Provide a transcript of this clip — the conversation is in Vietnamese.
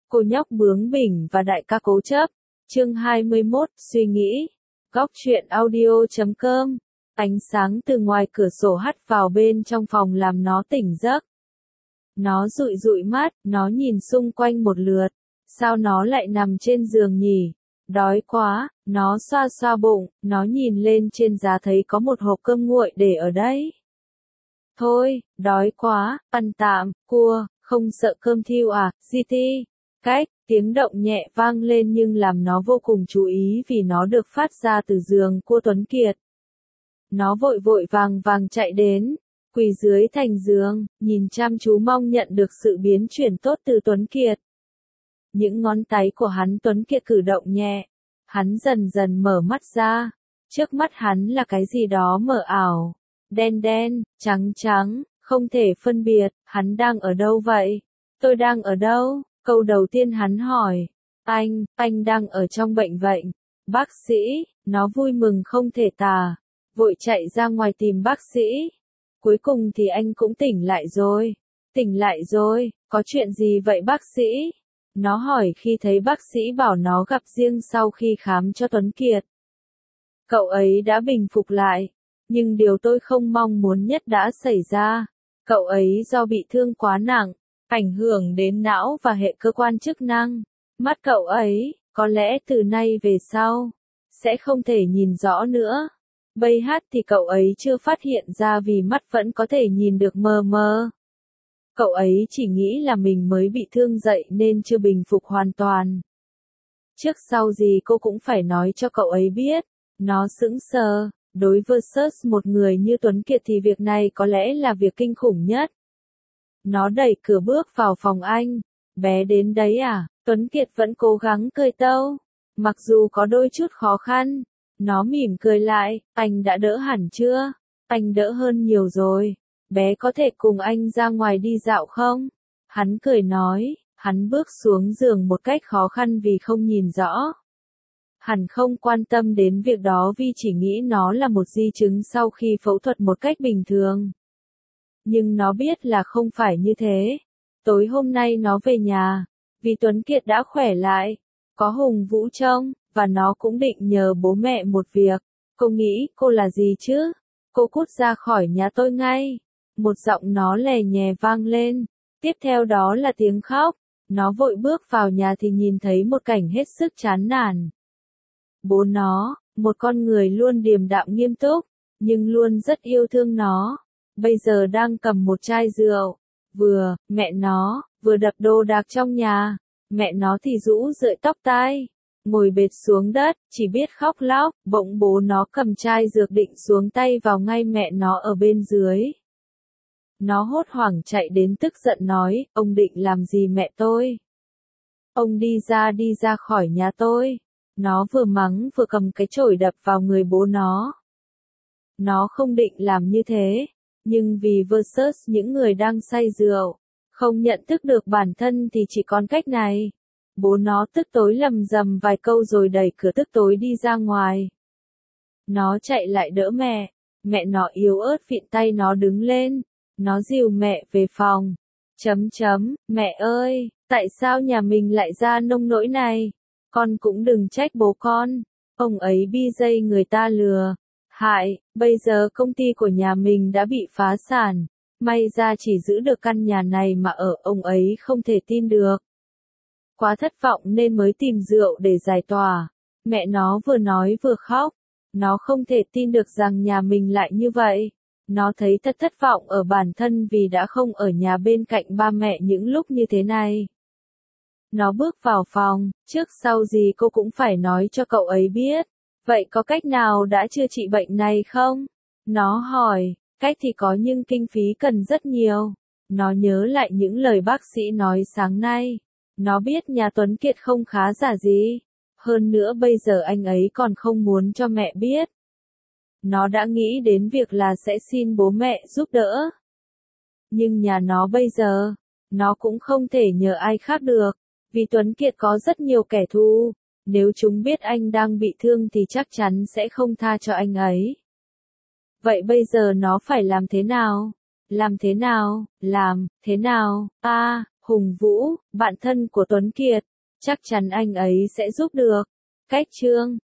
Cô nhóc bướng bỉnh và đại ca cố chấp. Chương 21, suy nghĩ. Góc truyện audio.com. Ánh sáng từ ngoài cửa sổ hắt vào bên trong phòng làm nó tỉnh giấc. Nó dụi dụi mắt, nó nhìn xung quanh một lượt. Sao nó lại nằm trên giường nhỉ? Đói quá, nó xoa xoa bụng, nó nhìn lên trên giá thấy có một hộp cơm nguội để ở đấy. Thôi, đói quá, ăn tạm, cua, không sợ cơm thiêu à, GT. Cách, tiếng động nhẹ vang lên nhưng làm nó vô cùng chú ý vì nó được phát ra từ giường của Tuấn Kiệt. Nó vội vội vàng vàng chạy đến, quỳ dưới thành giường, nhìn chăm chú mong nhận được sự biến chuyển tốt từ Tuấn Kiệt. Những ngón tay của hắn Tuấn Kiệt cử động nhẹ, hắn dần dần mở mắt ra, trước mắt hắn là cái gì đó mờ ảo, đen đen, trắng trắng, không thể phân biệt, hắn đang ở đâu vậy? Tôi đang ở đâu? Câu đầu tiên hắn hỏi, anh đang ở trong bệnh vậy. Bác sĩ, nó vui mừng không thể tả, vội chạy ra ngoài tìm bác sĩ. Cuối cùng thì anh cũng tỉnh lại rồi, có chuyện gì vậy bác sĩ? Nó hỏi khi thấy bác sĩ bảo nó gặp riêng sau khi khám cho Tuấn Kiệt. Cậu ấy đã bình phục lại, nhưng điều tôi không mong muốn nhất đã xảy ra. Cậu ấy do bị thương quá nặng, ảnh hưởng đến não và hệ cơ quan chức năng. Mắt cậu ấy, có lẽ từ nay về sau, sẽ không thể nhìn rõ nữa. Bây hát thì cậu ấy chưa phát hiện ra vì mắt vẫn có thể nhìn được mờ mờ. Cậu ấy chỉ nghĩ là mình mới bị thương dậy nên chưa bình phục hoàn toàn. Trước sau gì cô cũng phải nói cho cậu ấy biết. Nó sững sờ, đối versus một người như Tuấn Kiệt thì việc này có lẽ là việc kinh khủng nhất. Nó đẩy cửa bước vào phòng anh. Bé đến đấy à? Tuấn Kiệt vẫn cố gắng cười tâu. Mặc dù có đôi chút khó khăn. Nó mỉm cười lại, anh đã đỡ hẳn chưa? Anh đỡ hơn nhiều rồi. Bé có thể cùng anh ra ngoài đi dạo không? Hắn cười nói, hắn bước xuống giường một cách khó khăn vì không nhìn rõ. Hắn không quan tâm đến việc đó vì chỉ nghĩ nó là một di chứng sau khi phẫu thuật một cách bình thường. Nhưng nó biết là không phải như thế. Tối hôm nay nó về nhà, vì Tuấn Kiệt đã khỏe lại, có Hùng Vũ trông, và nó cũng định nhờ bố mẹ một việc. Cô nghĩ cô là gì chứ? Cô cút ra khỏi nhà tôi ngay. Một giọng nó lè nhè vang lên, tiếp theo đó là tiếng khóc. Nó vội bước vào nhà thì nhìn thấy một cảnh hết sức chán nản. Bố nó, một con người luôn điềm đạm nghiêm túc, nhưng luôn rất yêu thương nó, bây giờ đang cầm một chai rượu. Mẹ nó, vừa đập đồ đạc trong nhà, mẹ nó thì rũ rượi tóc tai, ngồi bệt xuống đất, chỉ biết khóc lóc, bỗng bố nó cầm chai dược định xuống tay vào ngay mẹ nó ở bên dưới. Nó hốt hoảng chạy đến tức giận nói, ông định làm gì mẹ tôi? Ông đi ra khỏi nhà tôi. Nó vừa mắng vừa cầm cái chổi đập vào người bố nó. Nó không định làm như thế, nhưng vì versus những người đang say rượu, không nhận thức được bản thân thì chỉ còn cách này. Bố nó tức tối lầm rầm vài câu rồi đẩy cửa tức tối đi ra ngoài. Nó chạy lại đỡ mẹ nó yếu ớt vịn tay nó đứng lên. Nó dìu mẹ về phòng. Mẹ ơi, tại sao nhà mình lại ra nông nỗi này? Con cũng đừng trách bố con. Ông ấy BJ người ta lừa. Hại, bây giờ công ty của nhà mình đã bị phá sản. May ra chỉ giữ được căn nhà này mà ở ông ấy không thể tin được. Quá thất vọng nên mới tìm rượu để giải tỏa. Mẹ nó vừa nói vừa khóc. Nó không thể tin được rằng nhà mình lại như vậy. Nó thấy thật thất vọng ở bản thân vì đã không ở nhà bên cạnh ba mẹ những lúc như thế này. Nó bước vào phòng, trước sau gì cô cũng phải nói cho cậu ấy biết. Vậy có cách nào đã chữa trị bệnh này không? Nó hỏi, cách thì có nhưng kinh phí cần rất nhiều. Nó nhớ lại những lời bác sĩ nói sáng nay. Nó biết nhà Tuấn Kiệt không khá giả gì. Hơn nữa bây giờ anh ấy còn không muốn cho mẹ biết. Nó đã nghĩ đến việc là sẽ xin bố mẹ giúp đỡ. Nhưng nhà nó bây giờ, nó cũng không thể nhờ ai khác được, vì Tuấn Kiệt có rất nhiều kẻ thù, nếu chúng biết anh đang bị thương thì chắc chắn sẽ không tha cho anh ấy. Vậy bây giờ nó phải làm thế nào? Hùng Vũ, bạn thân của Tuấn Kiệt, chắc chắn anh ấy sẽ giúp được. Cách chương